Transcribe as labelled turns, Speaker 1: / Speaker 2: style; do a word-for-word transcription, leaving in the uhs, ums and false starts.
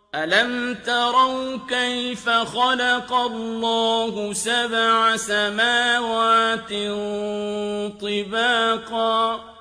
Speaker 1: أَلَمْ تَرَوْا كَيْفَ خَلَقَ اللَّهُ سَبْعَ سَمَاوَاتٍ طِبَاقًا